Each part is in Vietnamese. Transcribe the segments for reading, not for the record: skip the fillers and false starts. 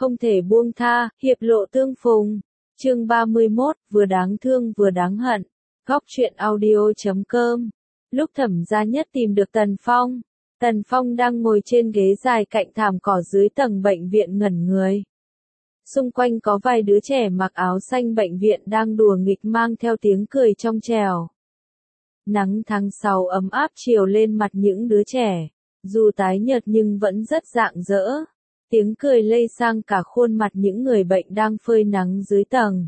không thể buông tha, hiệp lộ tương phùng. Chương 31, vừa đáng thương vừa đáng hận. Góc truyện audio.com. Lúc Thẩm Gia Nhất tìm được Tần Phong đang ngồi trên ghế dài cạnh thảm cỏ dưới tầng bệnh viện ngẩn người. Xung quanh có vài đứa trẻ mặc áo xanh bệnh viện đang đùa nghịch mang theo tiếng cười trong trẻo. Nắng tháng 6 ấm áp chiều lên mặt những đứa trẻ, dù tái nhợt nhưng vẫn rất rạng rỡ. Tiếng cười lây sang cả khuôn mặt những người bệnh đang phơi nắng dưới tầng.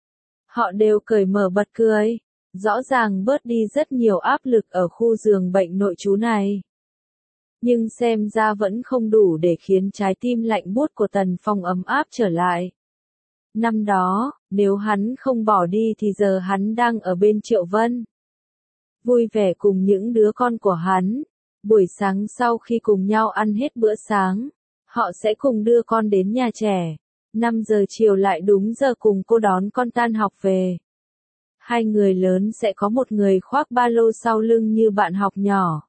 Họ đều cởi mở bật cười, rõ ràng bớt đi rất nhiều áp lực ở khu giường bệnh nội trú này. Nhưng xem ra vẫn không đủ để khiến trái tim lạnh buốt của Tần Phong ấm áp trở lại. Năm đó, nếu hắn không bỏ đi thì giờ hắn đang ở bên Triệu Vân. Vui vẻ cùng những đứa con của hắn. Buổi sáng sau khi cùng nhau ăn hết bữa sáng, họ sẽ cùng đưa con đến nhà trẻ. 5 giờ chiều lại đúng giờ cùng cô đón con tan học về. Hai người lớn sẽ có một người khoác ba lô sau lưng như bạn học nhỏ.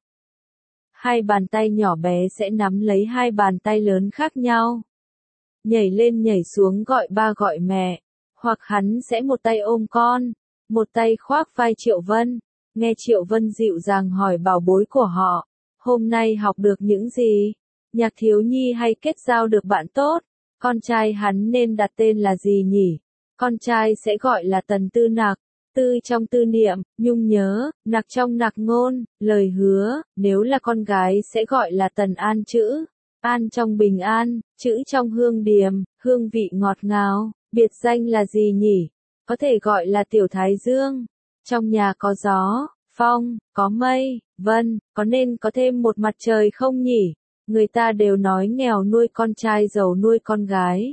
Hai bàn tay nhỏ bé sẽ nắm lấy hai bàn tay lớn khác nhau. Nhảy lên nhảy xuống gọi ba gọi mẹ. Hoặc hắn sẽ một tay ôm con, một tay khoác vai Triệu Vân. Nghe Triệu Vân dịu dàng hỏi bảo bối của họ. Hôm nay học được những gì? Nhạc thiếu nhi hay kết giao được bạn tốt? Con trai hắn nên đặt tên là gì nhỉ? Con trai sẽ gọi là Tần Tư Nặc. Tư trong tư niệm, nhung nhớ, nặc trong nặc ngôn, lời hứa. Nếu là con gái sẽ gọi là Tần An chữ. An trong bình an, chữ trong hương điềm, hương vị ngọt ngào. Biệt danh là gì nhỉ? Có thể gọi là Tiểu Thái Dương. Trong nhà có gió, phong, có mây, vân, có nên có thêm một mặt trời không nhỉ? Người ta đều nói nghèo nuôi con trai giàu nuôi con gái.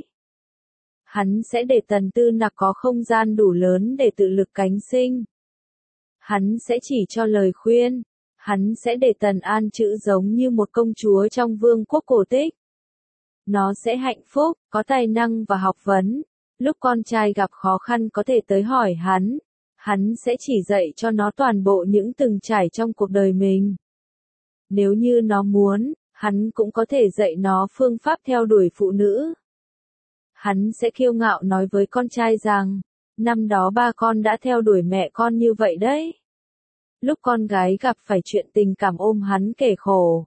Hắn sẽ để Tần Tư Nặc có không gian đủ lớn để tự lực cánh sinh. Hắn sẽ chỉ cho lời khuyên. Hắn sẽ để Tần An chữ giống như một công chúa trong vương quốc cổ tích. Nó sẽ hạnh phúc, có tài năng và học vấn. Lúc con trai gặp khó khăn có thể tới hỏi hắn. Hắn sẽ chỉ dạy cho nó toàn bộ những từng trải trong cuộc đời mình. Nếu như nó muốn, hắn cũng có thể dạy nó phương pháp theo đuổi phụ nữ. Hắn sẽ kiêu ngạo nói với con trai rằng, năm đó ba con đã theo đuổi mẹ con như vậy đấy. Lúc con gái gặp phải chuyện tình cảm ôm hắn kể khổ.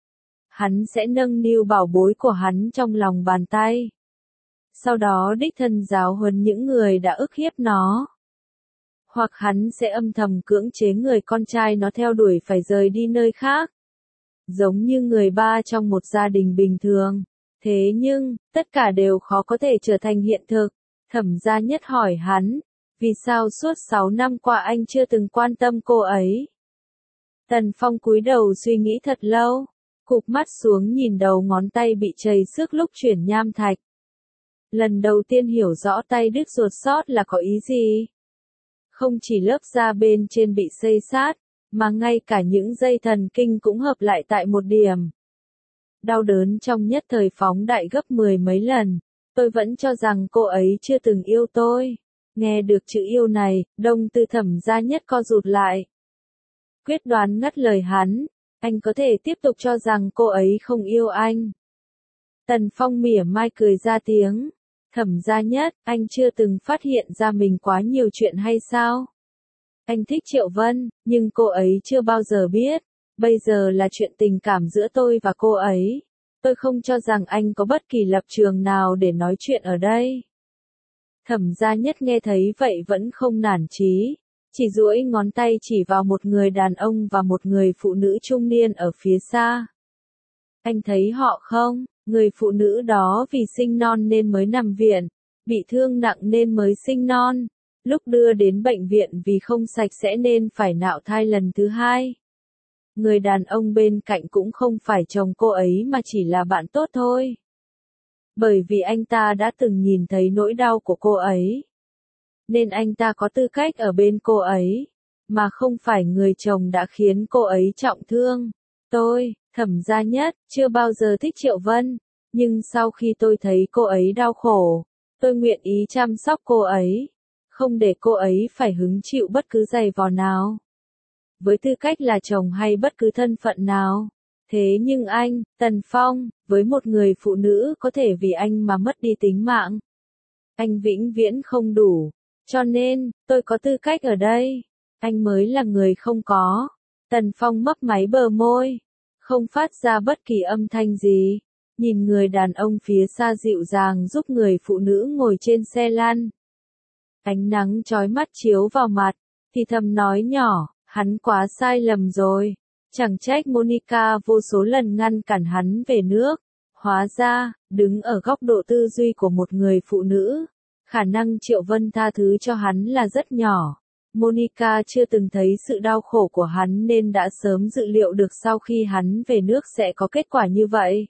Hắn sẽ nâng niu bảo bối của hắn trong lòng bàn tay. Sau đó đích thân giáo huấn những người đã ức hiếp nó. Hoặc hắn sẽ âm thầm cưỡng chế người con trai nó theo đuổi phải rời đi nơi khác. Giống như người ba trong một gia đình bình thường. Thế nhưng, tất cả đều khó có thể trở thành hiện thực. Thẩm Gia Nhất hỏi hắn, vì sao suốt 6 năm qua anh chưa từng quan tâm cô ấy? Tần Phong cúi đầu suy nghĩ thật lâu, cụp mắt xuống nhìn đầu ngón tay bị trầy xước lúc chuyển nham thạch. Lần đầu tiên hiểu rõ tay đứt ruột sót là có ý gì. Không chỉ lớp da bên trên bị xây sát, mà ngay cả những dây thần kinh cũng hợp lại tại một điểm. Đau đớn trong nhất thời phóng đại gấp 10 mấy lần. Tôi vẫn cho rằng cô ấy chưa từng yêu tôi. Nghe được chữ yêu này, đồng tử Thẩm Gia Nhất co rụt lại. Quyết đoán ngắt lời hắn. Anh có thể tiếp tục cho rằng cô ấy không yêu anh. Tần Phong mỉa mai cười ra tiếng. Thẩm Gia Nhất, anh chưa từng phát hiện ra mình quá nhiều chuyện hay sao? Anh thích Triệu Vân, nhưng cô ấy chưa bao giờ biết. Bây giờ là chuyện tình cảm giữa tôi và cô ấy. Tôi không cho rằng anh có bất kỳ lập trường nào để nói chuyện ở đây. Thẩm Gia Nhất nghe thấy vậy vẫn không nản chí. Chỉ duỗi ngón tay chỉ vào một người đàn ông và một người phụ nữ trung niên ở phía xa. Anh thấy họ không? Người phụ nữ đó vì sinh non nên mới nằm viện. Bị thương nặng nên mới sinh non. Lúc đưa đến bệnh viện vì không sạch sẽ nên phải nạo thai lần thứ 2. Người đàn ông bên cạnh cũng không phải chồng cô ấy mà chỉ là bạn tốt thôi. Bởi vì anh ta đã từng nhìn thấy nỗi đau của cô ấy. Nên anh ta có tư cách ở bên cô ấy. Mà không phải người chồng đã khiến cô ấy trọng thương. Tôi, Thẩm Gia Nhất, chưa bao giờ thích Triệu Vân. Nhưng sau khi tôi thấy cô ấy đau khổ, tôi nguyện ý chăm sóc cô ấy. Không để cô ấy phải hứng chịu bất cứ giày vò nào. Với tư cách là chồng hay bất cứ thân phận nào, Thế nhưng anh, Tần Phong, với một người phụ nữ có thể vì anh mà mất đi tính mạng. Anh vĩnh viễn không đủ. Cho nên, tôi có tư cách ở đây. Anh mới là người không có. Tần Phong mấp máy bờ môi. Không phát ra bất kỳ âm thanh gì. Nhìn người đàn ông phía xa dịu dàng giúp người phụ nữ ngồi trên xe lăn. Ánh nắng chói mắt chiếu vào mặt. Thì thầm nói nhỏ, hắn quá sai lầm rồi. Chẳng trách Monica vô số lần ngăn cản hắn về nước. Hóa ra, đứng ở góc độ tư duy của một người phụ nữ, khả năng Triệu Vân tha thứ cho hắn là rất nhỏ. Monica chưa từng thấy sự đau khổ của hắn nên đã sớm dự liệu được sau khi hắn về nước sẽ có kết quả như vậy.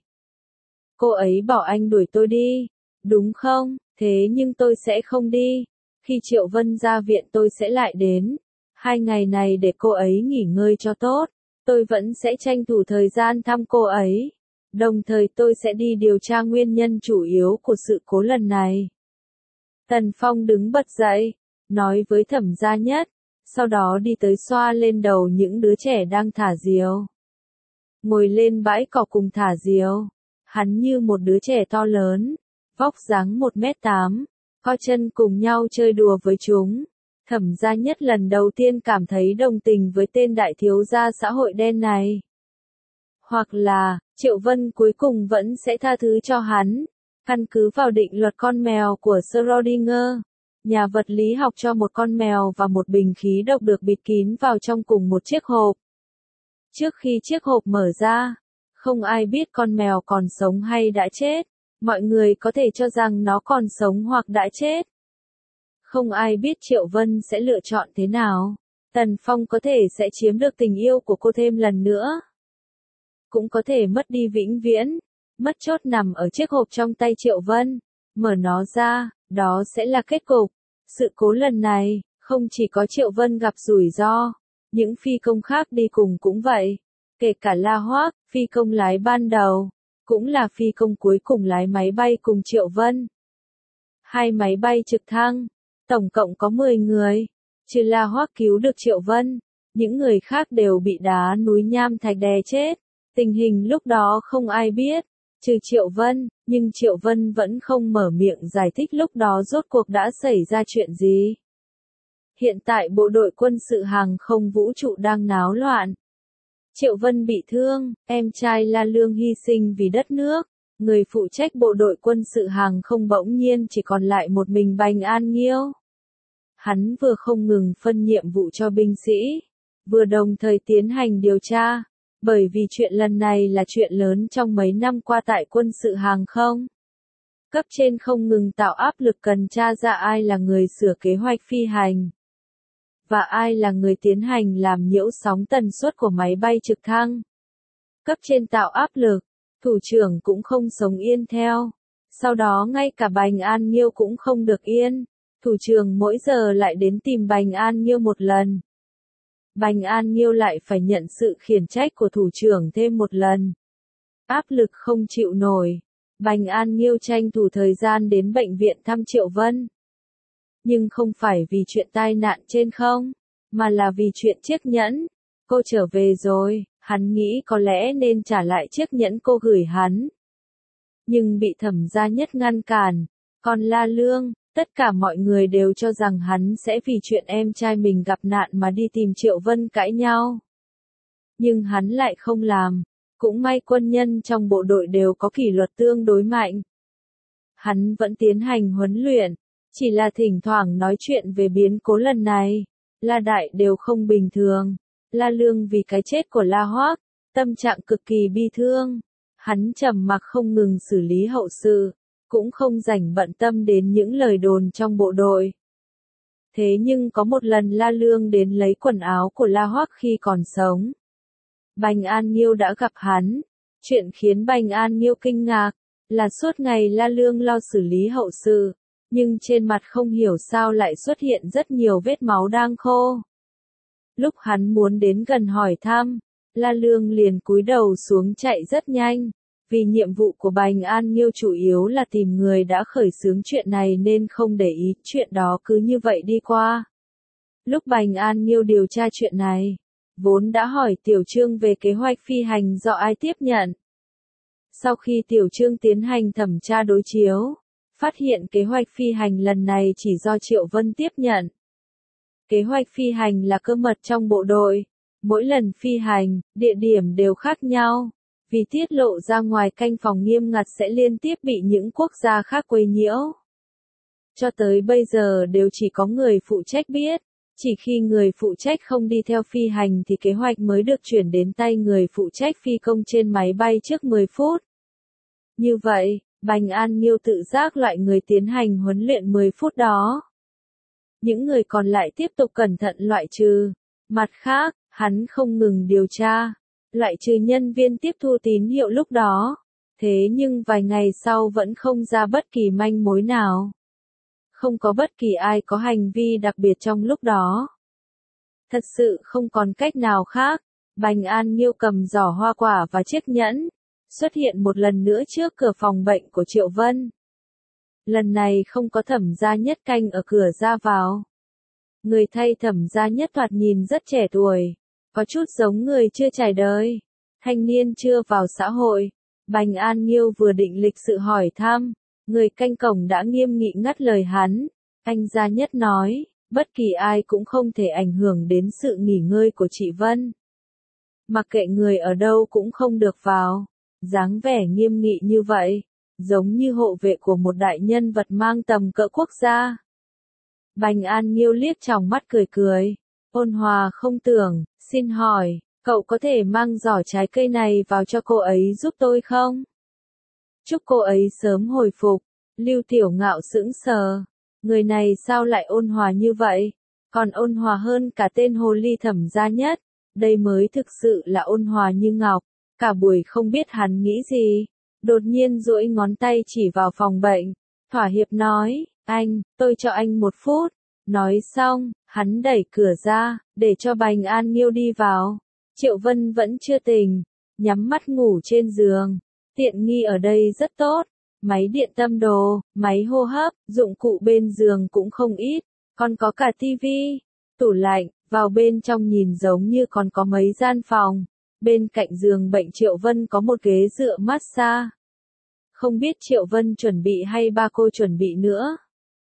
Cô ấy bảo anh đuổi tôi đi, đúng không? Thế nhưng tôi sẽ không đi. Khi Triệu Vân ra viện tôi sẽ lại đến. 2 ngày này để cô ấy nghỉ ngơi cho tốt. Tôi vẫn sẽ tranh thủ thời gian thăm cô ấy. Đồng thời tôi sẽ đi điều tra nguyên nhân chủ yếu của sự cố lần này. Tần Phong đứng bật dậy, nói với Thẩm Gia Nhất, sau đó đi tới xoa lên đầu những đứa trẻ đang thả diều. Ngồi lên bãi cỏ cùng thả diều, hắn như một đứa trẻ to lớn, vóc dáng 1m8, co chân cùng nhau chơi đùa với chúng. Thẩm Gia Nhất lần đầu tiên cảm thấy đồng tình với tên đại thiếu gia xã hội đen này. Hoặc là, Triệu Vân cuối cùng vẫn sẽ tha thứ cho hắn. Căn cứ vào định luật con mèo của Schrödinger, nhà vật lý học cho một con mèo và một bình khí độc được bịt kín vào trong cùng một chiếc hộp. Trước khi chiếc hộp mở ra, không ai biết con mèo còn sống hay đã chết. Mọi người có thể cho rằng nó còn sống hoặc đã chết. Không ai biết Triệu Vân sẽ lựa chọn thế nào. Tần Phong có thể sẽ chiếm được tình yêu của cô thêm lần nữa. Cũng có thể mất đi vĩnh viễn. Mất chốt nằm ở chiếc hộp trong tay Triệu Vân. Mở nó ra, đó sẽ là kết cục. Sự cố lần này, không chỉ có Triệu Vân gặp rủi ro. Những phi công khác đi cùng cũng vậy. Kể cả La Hoác, phi công lái ban đầu. Cũng là phi công cuối cùng lái máy bay cùng Triệu Vân. 2 máy bay trực thăng. Tổng cộng có 10 người. Trừ La Hoác cứu được Triệu Vân. Những người khác đều bị đá núi nham thạch đè chết. Tình hình lúc đó không ai biết. Trừ Triệu Vân, nhưng Triệu Vân vẫn không mở miệng giải thích lúc đó rốt cuộc đã xảy ra chuyện gì. Hiện tại bộ đội quân sự hàng không vũ trụ đang náo loạn. Triệu Vân bị thương, em trai La Lương hy sinh vì đất nước. Người phụ trách bộ đội quân sự hàng không bỗng nhiên chỉ còn lại một mình Bành An Nghiêu. Hắn vừa không ngừng phân nhiệm vụ cho binh sĩ, vừa đồng thời tiến hành điều tra. Bởi vì chuyện lần này là chuyện lớn trong mấy năm qua tại quân sự hàng không. Cấp trên không ngừng tạo áp lực cần tra ra ai là người sửa kế hoạch phi hành. Và ai là người tiến hành làm nhiễu sóng tần suất của máy bay trực thăng. Cấp trên tạo áp lực, thủ trưởng cũng không sống yên theo. Sau đó ngay cả Bành An Nghiêu cũng không được yên. Thủ trưởng mỗi giờ lại đến tìm Bành An Nghiêu một lần. Bành An Nghiêu lại phải nhận sự khiển trách của thủ trưởng thêm một lần. Áp lực không chịu nổi. Bành An Nghiêu tranh thủ thời gian đến bệnh viện thăm Triệu Vân. Nhưng không phải vì chuyện tai nạn trên không, mà là vì chuyện chiếc nhẫn. Cô trở về rồi, hắn nghĩ có lẽ nên trả lại chiếc nhẫn cô gửi hắn. Nhưng bị Thẩm Gia Nhất ngăn cản. Còn La Lương, tất cả mọi người đều cho rằng hắn sẽ vì chuyện em trai mình gặp nạn mà đi tìm Triệu Vân cãi nhau. Nhưng hắn lại không làm. Cũng may quân nhân trong bộ đội đều có kỷ luật tương đối mạnh. Hắn vẫn tiến hành huấn luyện. Chỉ là thỉnh thoảng nói chuyện về biến cố lần này. La Đại đều không bình thường. La Lương vì cái chết của La Hoác, tâm trạng cực kỳ bi thương. Hắn trầm mặc không ngừng xử lý hậu sự. Cũng không rảnh bận tâm đến những lời đồn trong bộ đội. Thế nhưng có một lần La Lương đến lấy quần áo của La Hoác khi còn sống. Bành An Nghiêu đã gặp hắn. Chuyện khiến Bành An Nghiêu kinh ngạc, là suốt ngày La Lương lo xử lý hậu sự, nhưng trên mặt không hiểu sao lại xuất hiện rất nhiều vết máu đang khô. Lúc hắn muốn đến gần hỏi thăm, La Lương liền cúi đầu xuống chạy rất nhanh. Vì nhiệm vụ của Bành An Nghiêu chủ yếu là tìm người đã khởi xướng chuyện này nên không để ý, chuyện đó cứ như vậy đi qua. Lúc Bành An Nghiêu điều tra chuyện này, vốn đã hỏi Tiểu Trương về kế hoạch phi hành do ai tiếp nhận. Sau khi Tiểu Trương tiến hành thẩm tra đối chiếu, phát hiện kế hoạch phi hành lần này chỉ do Triệu Vân tiếp nhận. Kế hoạch phi hành là cơ mật trong bộ đội, mỗi lần phi hành, địa điểm đều khác nhau, vì tiết lộ ra ngoài canh phòng nghiêm ngặt sẽ liên tiếp bị những quốc gia khác quấy nhiễu. Cho tới bây giờ đều chỉ có người phụ trách biết, chỉ khi người phụ trách không đi theo phi hành thì kế hoạch mới được chuyển đến tay người phụ trách phi công trên máy bay trước 10 phút. Như vậy, Bành An Nghiêu tự giác loại người tiến hành huấn luyện 10 phút đó. Những người còn lại tiếp tục cẩn thận loại trừ. Mặt khác, hắn không ngừng điều tra, loại trừ nhân viên tiếp thu tín hiệu lúc đó. Thế nhưng vài ngày sau vẫn không ra bất kỳ manh mối nào. Không có bất kỳ ai có hành vi đặc biệt trong lúc đó. Thật sự không còn cách nào khác, Bành An Nghiêu cầm giỏ hoa quả và chiếc nhẫn, xuất hiện một lần nữa trước cửa phòng bệnh của Triệu Vân. Lần này không có Thẩm Gia Nhất canh ở cửa ra vào. Người thay Thẩm Gia Nhất thoạt nhìn rất trẻ tuổi, có chút giống người chưa trải đời, thanh niên chưa vào xã hội. Bành An Nghiêu vừa định lịch sự hỏi thăm, người canh cổng đã nghiêm nghị ngắt lời hắn. Anh Gia Nhất nói, bất kỳ ai cũng không thể ảnh hưởng đến sự nghỉ ngơi của chị Vân. Mặc kệ người ở đâu cũng không được vào. Dáng vẻ nghiêm nghị như vậy, giống như hộ vệ của một đại nhân vật mang tầm cỡ quốc gia. Bành An Nghiêu liếc tròng mắt cười cười, ôn hòa không tưởng, xin hỏi, cậu có thể mang giỏ trái cây này vào cho cô ấy giúp tôi không? Chúc cô ấy sớm hồi phục. Lưu Tiểu Ngạo sững sờ, người này sao lại ôn hòa như vậy, còn ôn hòa hơn cả tên hồ ly Thẩm Gia Nhất, đây mới thực sự là ôn hòa như ngọc. Cả buổi không biết hắn nghĩ gì, đột nhiên duỗi ngón tay chỉ vào phòng bệnh, thỏa hiệp nói, anh, tôi cho anh 1 phút. Nói xong, hắn đẩy cửa ra, để cho Bành An Nghiêu đi vào. Triệu Vân vẫn chưa tỉnh, nhắm mắt ngủ trên giường. Tiện nghi ở đây rất tốt, máy điện tâm đồ, máy hô hấp, dụng cụ bên giường cũng không ít, còn có cả tivi, tủ lạnh, vào bên trong nhìn giống như còn có mấy gian phòng. Bên cạnh giường bệnh Triệu Vân có một ghế dựa massage. Không biết Triệu Vân chuẩn bị hay ba cô chuẩn bị nữa.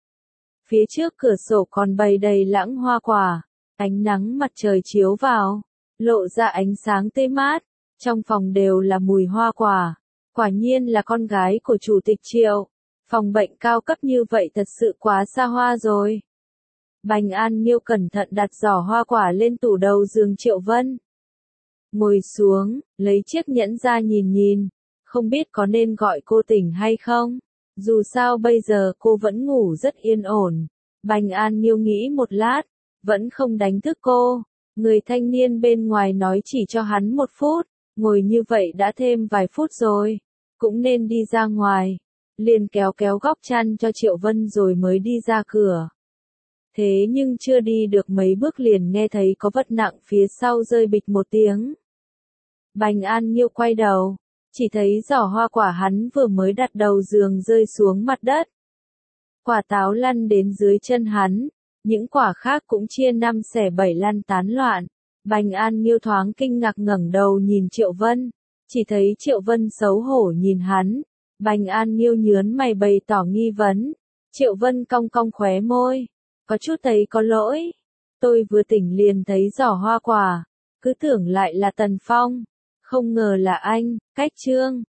Phía trước cửa sổ còn bày đầy lãng hoa quả, ánh nắng mặt trời chiếu vào, lộ ra ánh sáng tê mát, trong phòng đều là mùi hoa quả. Quả nhiên là con gái của chủ tịch Triệu. Phòng bệnh cao cấp như vậy thật sự quá xa hoa rồi. Bành An Nghiêu cẩn thận đặt giỏ hoa quả lên tủ đầu giường Triệu Vân. Ngồi xuống, lấy chiếc nhẫn ra nhìn nhìn, không biết có nên gọi cô tỉnh hay không, dù sao bây giờ cô vẫn ngủ rất yên ổn. Bành An Nghiêu nghĩ một lát, vẫn không đánh thức cô, người thanh niên bên ngoài nói chỉ cho hắn 1 phút, ngồi như vậy đã thêm vài phút rồi, cũng nên đi ra ngoài, liền kéo kéo góc chăn cho Triệu Vân rồi mới đi ra cửa. Thế nhưng chưa đi được mấy bước liền nghe thấy có vật nặng phía sau rơi bịch một tiếng. Bành An Nghiêu quay đầu, chỉ thấy giỏ hoa quả hắn vừa mới đặt đầu giường rơi xuống mặt đất. Quả táo lăn đến dưới chân hắn, những quả khác cũng chia 5 xẻ 7 lăn tán loạn. Bành An Nghiêu thoáng kinh ngạc ngẩng đầu nhìn Triệu Vân, chỉ thấy Triệu Vân xấu hổ nhìn hắn. Bành An Nghiêu nhớn mày bày tỏ nghi vấn. Triệu Vân cong cong khóe môi, có chút thấy có lỗi. Tôi vừa tỉnh liền thấy giỏ hoa quả, cứ tưởng lại là Tần Phong, không ngờ là anh. Cách chương